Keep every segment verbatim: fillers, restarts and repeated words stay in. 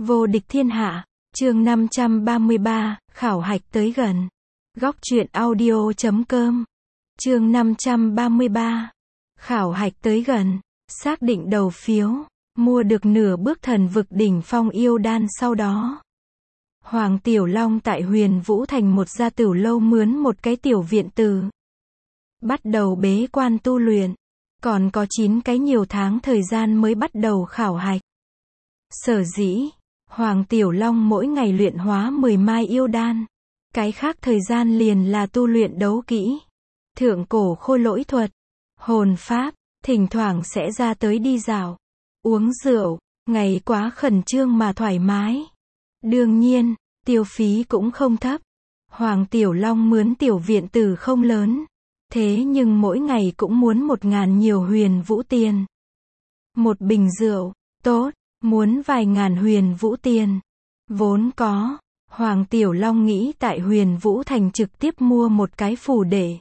Vô địch thiên hạ, chương năm trăm ba mươi ba, khảo hạch tới gần. Góc truyện audio chấm com. Chương năm trăm ba mươi ba. Khảo hạch tới gần, xác định đầu phiếu, mua được nửa bước thần vực đỉnh phong yêu đan sau đó. Hoàng Tiểu Long tại Huyền Vũ Thành một gia tửu lâu mướn một cái tiểu viện từ. Bắt đầu bế quan tu luyện, còn có chín cái nhiều tháng thời gian mới bắt đầu khảo hạch. Sở dĩ, Hoàng Tiểu Long mỗi ngày luyện hóa mười mai yêu đan. Cái khác thời gian liền là tu luyện đấu kỹ, thượng cổ khôi lỗi thuật, hồn pháp, thỉnh thoảng sẽ ra tới đi dạo, uống rượu, ngày quá khẩn trương mà thoải mái. Đương nhiên, tiêu phí cũng không thấp. Hoàng Tiểu Long mướn tiểu viện tử không lớn, thế nhưng mỗi ngày cũng muốn một ngàn nhiều huyền vũ tiền. Một bình rượu, tốt, muốn vài ngàn huyền vũ tiền. Vốn có, Hoàng Tiểu Long nghĩ tại Huyền Vũ Thành trực tiếp mua một cái phủ để.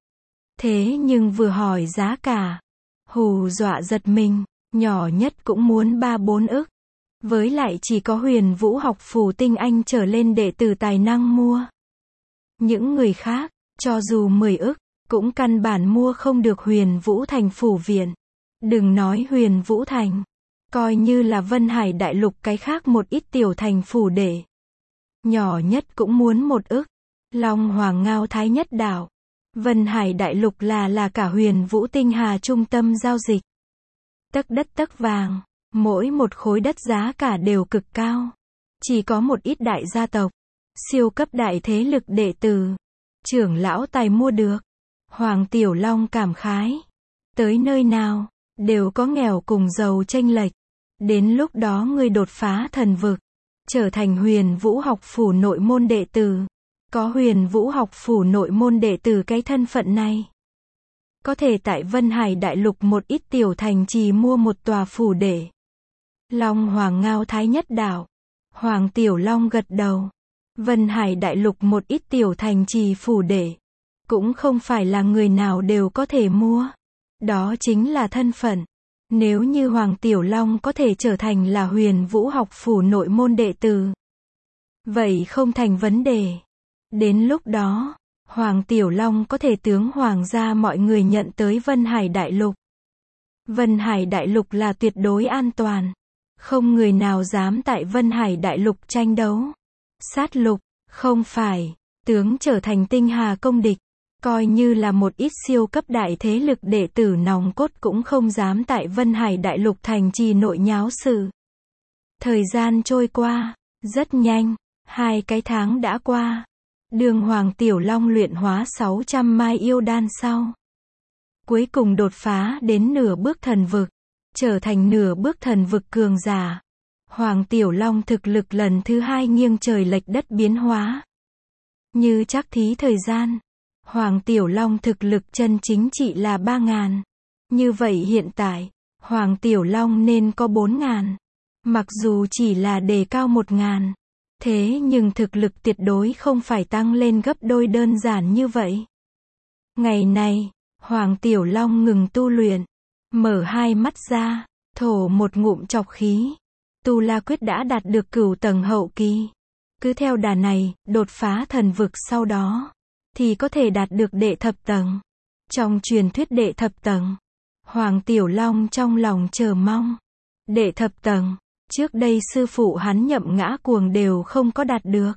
Thế nhưng vừa hỏi giá cả, hù dọa giật mình, nhỏ nhất cũng muốn ba bốn ức. Với lại chỉ có Huyền Vũ học phủ tinh anh trở lên đệ tử tài năng mua. Những người khác, cho dù mười ức, cũng căn bản mua không được Huyền Vũ Thành phủ viện. Đừng nói Huyền Vũ Thành, coi như là Vân Hải Đại Lục cái khác một ít tiểu thành phủ để. Nhỏ nhất cũng muốn một ức. Long Hoàng Ngao Thái Nhất Đảo, Vân Hải Đại Lục là là cả Huyền Vũ Tinh Hà trung tâm giao dịch. Tấc đất tấc vàng, mỗi một khối đất giá cả đều cực cao. Chỉ có một ít đại gia tộc, siêu cấp đại thế lực đệ tử, trưởng lão tài mua được. Hoàng Tiểu Long cảm khái, tới nơi nào, đều có nghèo cùng giàu chênh lệch. Đến lúc đó ngươi đột phá thần vực, trở thành Huyền Vũ học phủ nội môn đệ tử. Có Huyền Vũ học phủ nội môn đệ tử cái thân phận này, có thể tại Vân Hải Đại Lục một ít tiểu thành trì mua một tòa phủ để. Long Hoàng Ngao Thái Nhất Đảo, Hoàng Tiểu Long gật đầu. Vân Hải Đại Lục một ít tiểu thành trì phủ để, cũng không phải là người nào đều có thể mua. Đó chính là thân phận. Nếu như Hoàng Tiểu Long có thể trở thành là Huyền Vũ học phủ nội môn đệ tử, vậy không thành vấn đề. Đến lúc đó, Hoàng Tiểu Long có thể tướng hoàng gia mọi người nhận tới Vân Hải Đại Lục. Vân Hải Đại Lục là tuyệt đối an toàn. Không người nào dám tại Vân Hải Đại Lục tranh đấu. Sát lục, không phải, tướng trở thành tinh hà công địch. Coi như là một ít siêu cấp đại thế lực đệ tử nòng cốt cũng không dám tại Vân Hải Đại Lục thành trì nội nháo sự. Thời gian trôi qua, rất nhanh, hai cái tháng đã qua. Đường Hoàng Tiểu Long luyện hóa sáu trăm mai yêu đan sau, cuối cùng đột phá đến nửa bước thần vực, trở thành nửa bước thần vực cường giả. Hoàng Tiểu Long thực lực lần thứ hai nghiêng trời lệch đất biến hóa. Như chắc thí thời gian, Hoàng Tiểu Long thực lực chân chính trị là ba ngàn. Như vậy hiện tại, Hoàng Tiểu Long nên có bốn ngàn. Mặc dù chỉ là đề cao một ngàn, thế nhưng thực lực tuyệt đối không phải tăng lên gấp đôi đơn giản như vậy. Ngày này, Hoàng Tiểu Long ngừng tu luyện, mở hai mắt ra, thổ một ngụm trọc khí. Tu La Quyết đã đạt được cửu tầng hậu kỳ. Cứ theo đà này, đột phá thần vực sau đó, thì có thể đạt được đệ thập tầng. Trong truyền thuyết đệ thập tầng, Hoàng Tiểu Long trong lòng chờ mong. Đệ thập tầng, trước đây sư phụ hắn Nhậm Ngã Cuồng đều không có đạt được.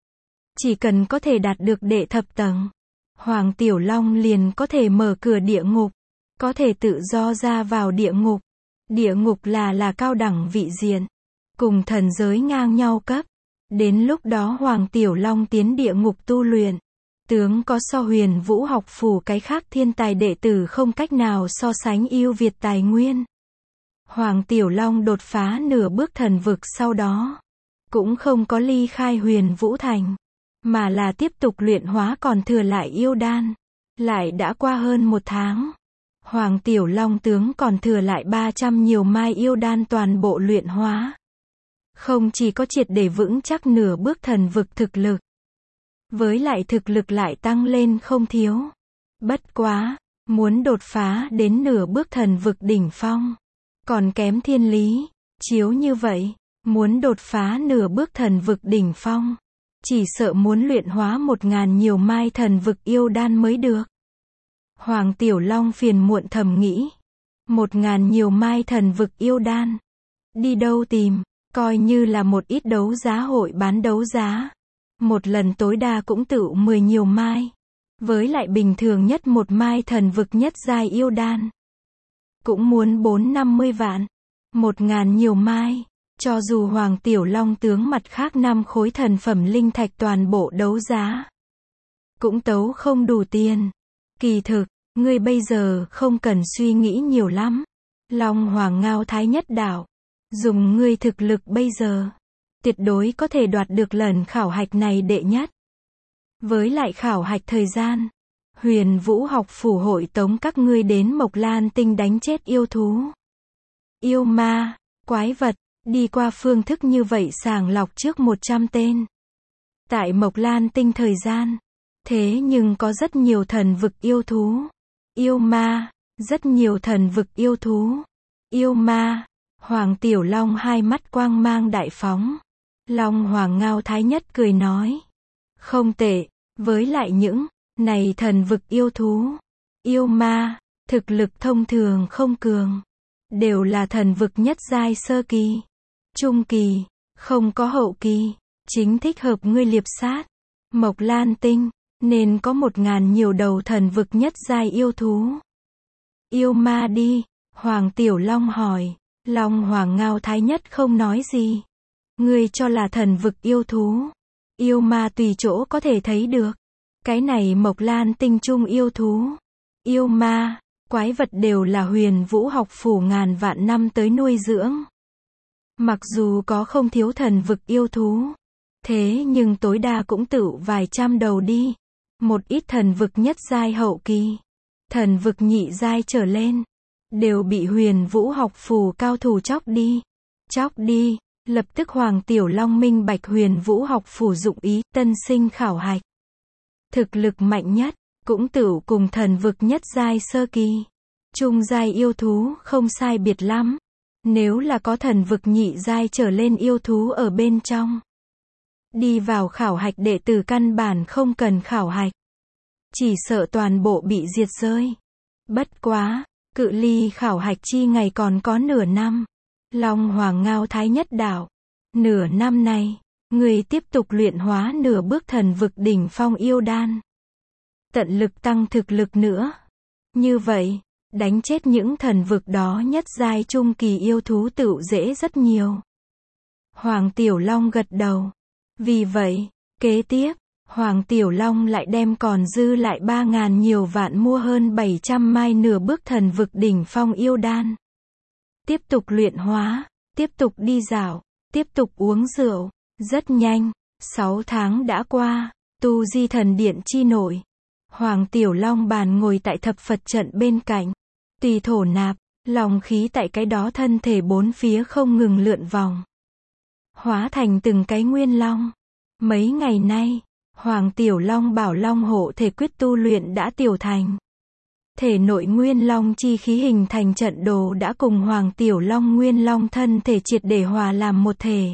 Chỉ cần có thể đạt được đệ thập tầng, Hoàng Tiểu Long liền có thể mở cửa địa ngục, có thể tự do ra vào địa ngục. Địa ngục là là cao đẳng vị diện, cùng thần giới ngang nhau cấp. Đến lúc đó Hoàng Tiểu Long tiến địa ngục tu luyện, tướng có so Huyền Vũ học phủ cái khác thiên tài đệ tử không cách nào so sánh ưu việt tài nguyên. Hoàng Tiểu Long đột phá nửa bước thần vực sau đó, cũng không có ly khai Huyền Vũ Thành, mà là tiếp tục luyện hóa còn thừa lại yêu đan. Lại đã qua hơn một tháng, Hoàng Tiểu Long tướng còn thừa lại ba trăm nhiều mai yêu đan toàn bộ luyện hóa. Không chỉ có triệt để vững chắc nửa bước thần vực thực lực, với lại thực lực lại tăng lên không thiếu. Bất quá, muốn đột phá đến nửa bước thần vực đỉnh phong, còn kém thiên lý. Chiếu như vậy, Muốn đột phá nửa bước thần vực đỉnh phong, chỉ sợ muốn luyện hóa một ngàn nhiều mai thần vực yêu đan mới được. Hoàng Tiểu Long phiền muộn thầm nghĩ. Một ngàn nhiều mai thần vực yêu đan. Đi đâu tìm, coi như là một ít đấu giá hội bán đấu giá. Một lần tối đa cũng tự mười nhiều mai. Với lại bình thường nhất một mai thần vực nhất giai yêu đan. Cũng muốn bốn năm mươi vạn. Một ngàn nhiều mai. Cho dù Hoàng Tiểu Long tướng mặt khác năm khối thần phẩm linh thạch toàn bộ đấu giá. Cũng tấu không đủ tiền. Kỳ thực, ngươi bây giờ không cần suy nghĩ nhiều lắm. Long Hoàng Ngao Thái Nhất Đạo. Dùng ngươi thực lực bây giờ. Tuyệt đối có thể đoạt được lần khảo hạch này đệ nhất. Với lại khảo hạch thời gian. Huyền Vũ học phủ hội tống các ngươi đến Mộc Lan Tinh đánh chết yêu thú. Yêu ma, quái vật. Đi qua phương thức như vậy sàng lọc trước một trăm tên. Tại Mộc Lan Tinh thời gian. Thế nhưng có rất nhiều thần vực yêu thú. Yêu ma. Rất nhiều thần vực yêu thú. Yêu ma. Hoàng Tiểu Long hai mắt quang mang đại phóng. Long Hoàng Ngao Thái Nhất cười nói. Không tệ. Với lại những này thần vực yêu thú. Yêu ma. Thực lực thông thường không cường. Đều là thần vực nhất giai sơ kỳ. Trung kỳ, không có hậu kỳ, chính thích hợp ngươi liệp sát. Mộc Lan Tinh, nên có một ngàn nhiều đầu thần vực nhất giai yêu thú. Yêu ma đi, Hoàng Tiểu Long hỏi. Long Hoàng Ngao Thái Nhất không nói gì. Ngươi cho là thần vực yêu thú. Yêu ma tùy chỗ có thể thấy được. Cái này Mộc Lan Tinh trung yêu thú. Yêu ma, quái vật đều là Huyền Vũ học phủ ngàn vạn năm tới nuôi dưỡng. Mặc dù có không thiếu thần vực yêu thú. Thế nhưng tối đa cũng tự vài trăm đầu đi. Một ít thần vực nhất giai hậu kỳ. Thần vực nhị giai trở lên. Đều bị Huyền Vũ học phủ cao thủ chóc đi. Chóc đi. Lập tức Hoàng Tiểu Long minh bạch Huyền Vũ học phủ dụng ý tân sinh khảo hạch. Thực lực mạnh nhất. Cũng tự cùng thần vực nhất giai sơ kỳ. Trung giai yêu thú không sai biệt lắm. Nếu là có thần vực nhị giai trở lên yêu thú ở bên trong. Đi vào khảo hạch đệ tử căn bản không cần khảo hạch. Chỉ sợ toàn bộ bị diệt rơi. Bất quá, cự ly khảo hạch chi ngày còn có nửa năm. Long Hoàng Ngao Thái Nhất Đạo. Nửa năm này, người tiếp tục luyện hóa nửa bước thần vực đỉnh phong yêu đan. Tận lực tăng thực lực nữa. Như vậy. Đánh chết những thần vực đó nhất giai trung kỳ yêu thú tự dễ rất nhiều. Hoàng Tiểu Long gật đầu. Vì vậy, kế tiếp, Hoàng Tiểu Long lại đem còn dư lại ba ngàn nhiều vạn mua hơn bảy trăm mai nửa bước thần vực đỉnh phong yêu đan. Tiếp tục luyện hóa, tiếp tục đi dạo, tiếp tục uống rượu. Rất nhanh, sáu tháng đã qua, tu di thần điện chi nội. Hoàng Tiểu Long bàn ngồi tại thập Phật trận bên cạnh. Tùy thổ nạp, lòng khí tại cái đó thân thể bốn phía không ngừng lượn vòng. Hóa thành từng cái nguyên long. Mấy ngày nay, Hoàng Tiểu Long bảo long hộ thể quyết tu luyện đã tiểu thành. Thể nội nguyên long chi khí hình thành trận đồ đã cùng Hoàng Tiểu Long nguyên long thân thể triệt để hòa làm một thể.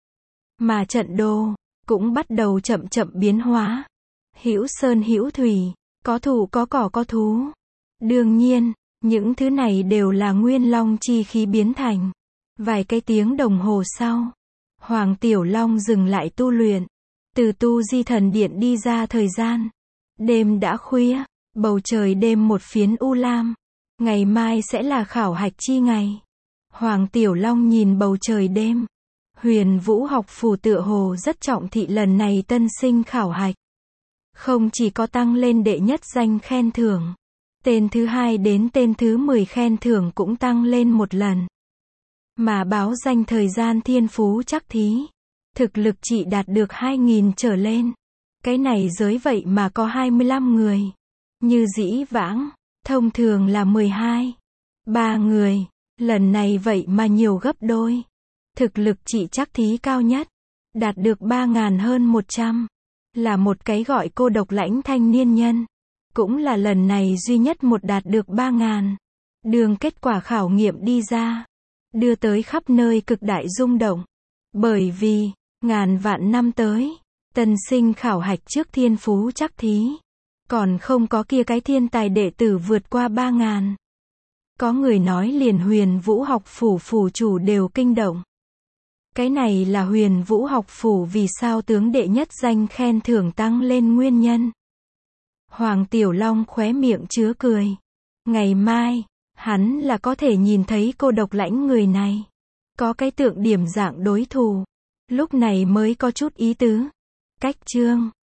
Mà trận đồ, cũng bắt đầu chậm chậm biến hóa. Hữu sơn hữu thủy, có thụ có cỏ có thú. Đương nhiên, những thứ này đều là nguyên long chi khí biến thành. Vài cái tiếng đồng hồ sau, Hoàng Tiểu Long dừng lại tu luyện. Từ tu di thần điện đi ra thời gian. Đêm đã khuya, bầu trời đêm một phiến u lam. Ngày mai sẽ là khảo hạch chi ngày. Hoàng Tiểu Long nhìn bầu trời đêm. Huyền Vũ học phủ tựa hồ rất trọng thị lần này tân sinh khảo hạch. Không chỉ có tăng lên đệ nhất danh khen thưởng. Tên thứ hai đến tên thứ mười khen thưởng cũng tăng lên một lần. Mà báo danh thời gian thiên phú chắc thí. Thực lực chỉ đạt được hai nghìn trở lên. Cái này giới vậy mà có hai mươi lăm người. Như dĩ vãng, thông thường là mười hai. ba người. Lần này vậy mà nhiều gấp đôi. Thực lực chỉ chắc thí cao nhất. Đạt được ba ngàn hơn một trăm. Là một cái gọi cô độc lãnh thanh niên nhân. Cũng là lần này duy nhất một đạt được ba ngàn. Đường kết quả khảo nghiệm đi ra. Đưa tới khắp nơi cực đại rung động. Bởi vì, ngàn vạn năm tới, tân sinh khảo hạch trước thiên phú chắc thí. Còn không có kia cái thiên tài đệ tử vượt qua ba ngàn. Có người nói liền Huyền Vũ học phủ phủ chủ đều kinh động. Cái này là Huyền Vũ học phủ vì sao tướng đệ nhất danh khen thưởng tăng lên nguyên nhân. Hoàng Tiểu Long khóe miệng chứa cười. Ngày mai, hắn là có thể nhìn thấy cô độc lãnh người này. Có cái tượng điểm dạng đối thủ. Lúc này mới có chút ý tứ. Cách chương